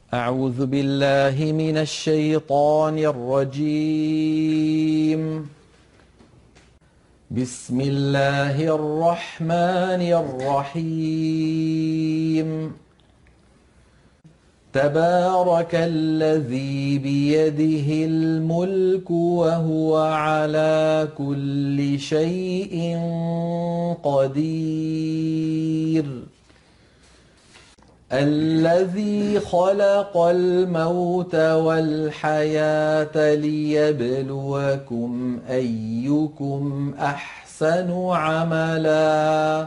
أعوذ بالله من الشيطان الرجيم. بسم الله الرحمن الرحيم. تبارك الذي بيده الملك وهو على كل شيء قدير. الذي خلق الموت والحياة ليبلوكم أيكم أحسن عملا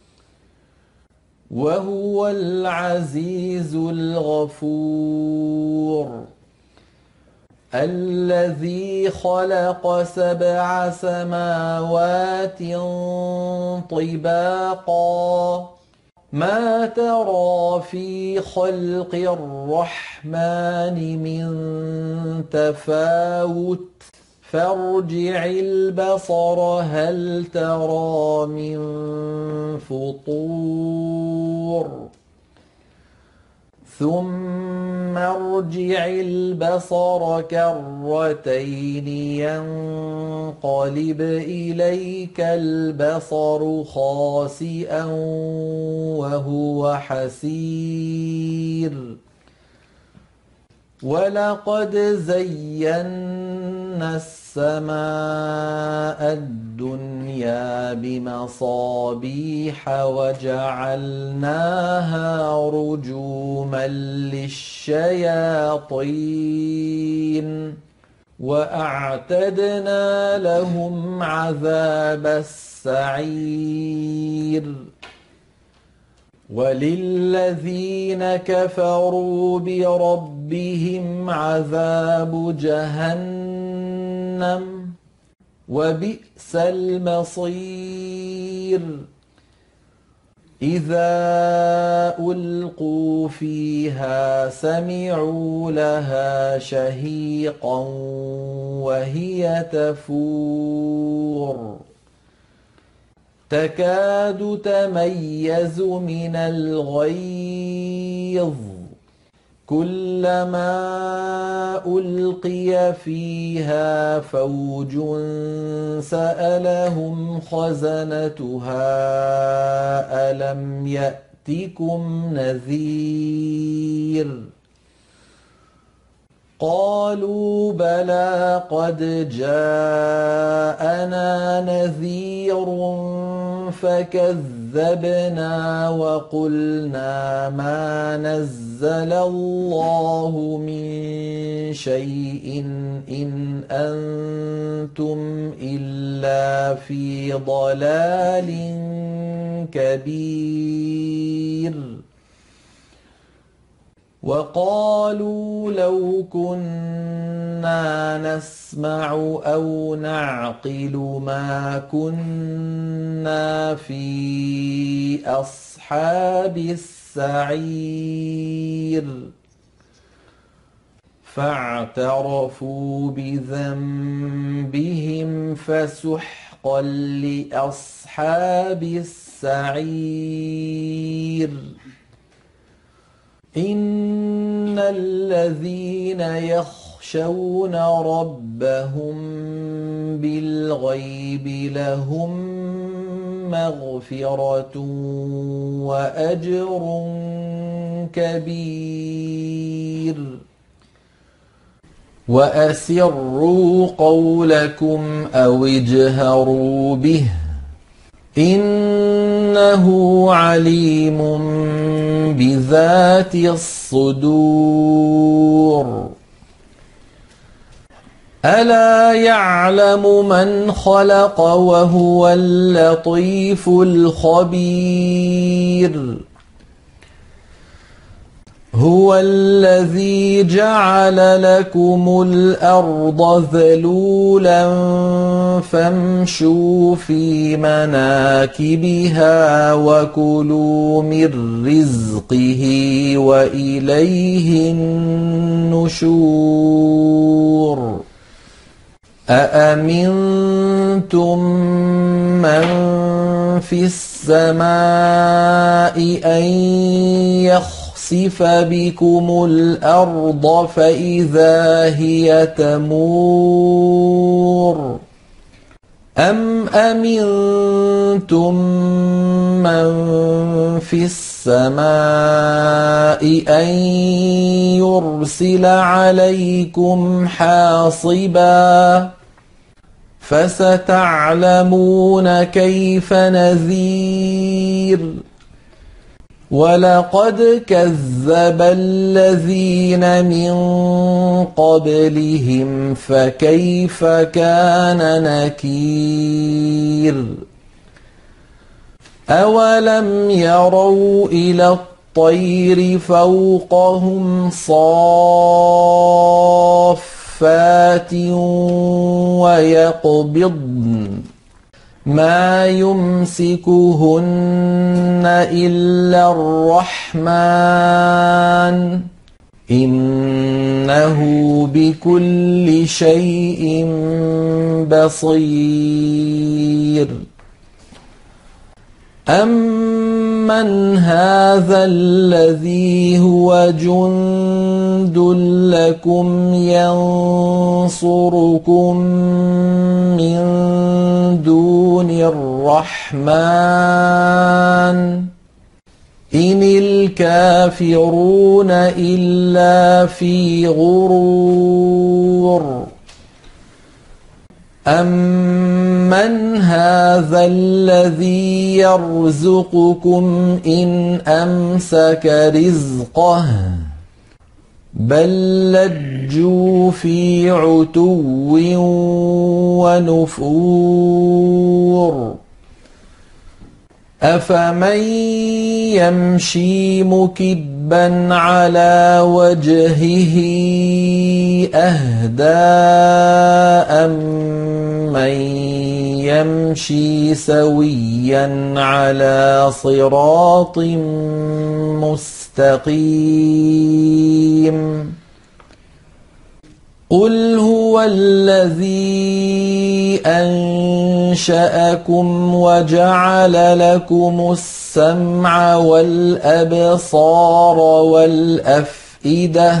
وهو العزيز الغفور. الذي خلق 7 سماوات طباقا ما ترى في خلق الرحمن من تفاوت فارجع البصر هل ترى من فطور ثم ارجع البصر كرتين ينقلب إليك البصر خاسئا وهو حسير. ولقد زينا السماء الدنيا بمصابيح وجعلناها رجوما للشياطين وأعتدنا لهم عذاب السعير. وللذين كفروا بربهم عذاب جهنم وبئس المصير. إذا ألقوا فيها سمعوا لها شهيقا وهي تفور تكاد تميز من الغيظ كلما ألقي فيها فوج سألهم خزنتها ألم يأتكم نذير قالوا بلى قد جاءنا نذير فكذبنا وقلنا ما نزل الله من شيء إن أنتم إلا في ضلال كبير. وقالوا لو كنا نسمع أو نعقل ما كنا في أصحاب السعير. فاعترفوا بذنبهم فسحقا لأصحاب السعير. إن الذين يخشون ربهم بالغيب لهم مغفرة وأجر كبير. وأسروا قولكم أو اجهروا به إنه عليم بذات الصدور. ألا يعلم من خلق وهو اللطيف الخبير. هو الذي جعل لكم الأرض ذلولا فامشوا في مناكبها وكلوا من رزقه وإليه النشور. أأمنتم من في السماء أن يخسف يخسف بكم الأرض فإذا هي تمور أم أمنتم من في السماء أن يرسل عليكم حاصبا فستعلمون كيف نذير ولقد كذب الذين من قبلهم فكيف كان نكير أولم يروا إلى الطير فوقهم صافات ويقبضن ما يمسكهن إلا الرحمن إنه بكل شيء بصير أمن هذا الذي هو جند لكم ينصركم من دون الرحمن إن الكافرون إلا في غرور أمن هذا الذي يرزقكم إن أمسك رزقه بل لجوا في عتو ونفور أفمن يمشي مكبا على وجهه أهدى أمن يمشي سويا على صراط مستقيم قل هو الذي أنشأكم وجعل لكم السمع والأبصار والأفئدة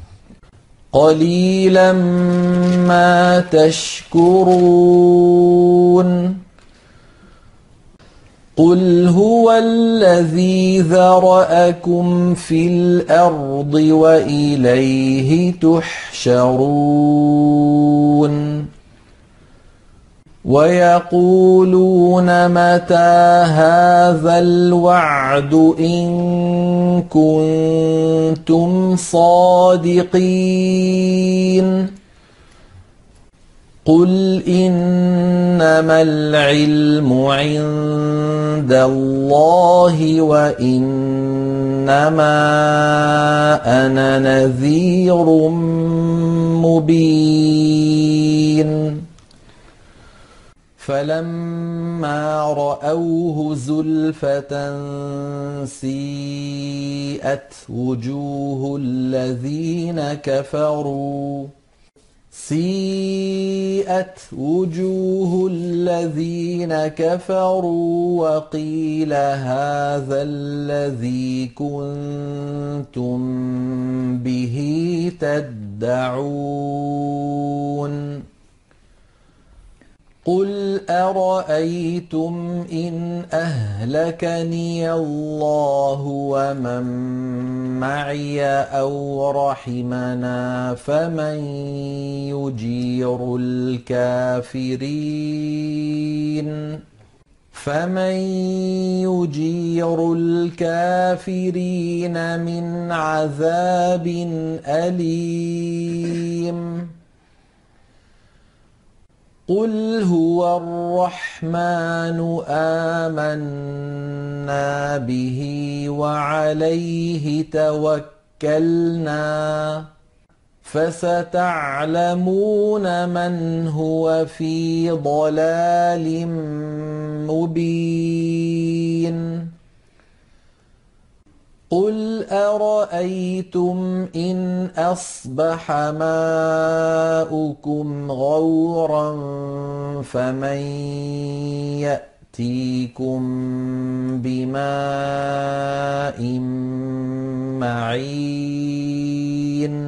قليلا ما تشكرون قل هو الذي ذرأكم في الأرض وإليه تحشرون ويقولون متى هذا الوعد إن كنتم صادقين قل إنما العلم عند الله وإنما أنا نذير مبين فلما رأوه زلفة سيئت وجوه الذين كفروا وقيل هذا الذي كنتم به تدعون قل أرأيتم إن أهلكني الله ومن معي أو رحمنا فمن يجير الكافرين من عذاب أليم قل هو الرحمن آمنا به وعليه توكلنا فستعلمون من هو في ضلال مبين قل أرأيتم إن أصبح ماؤكم غورا فمن يأتيكم بماء معين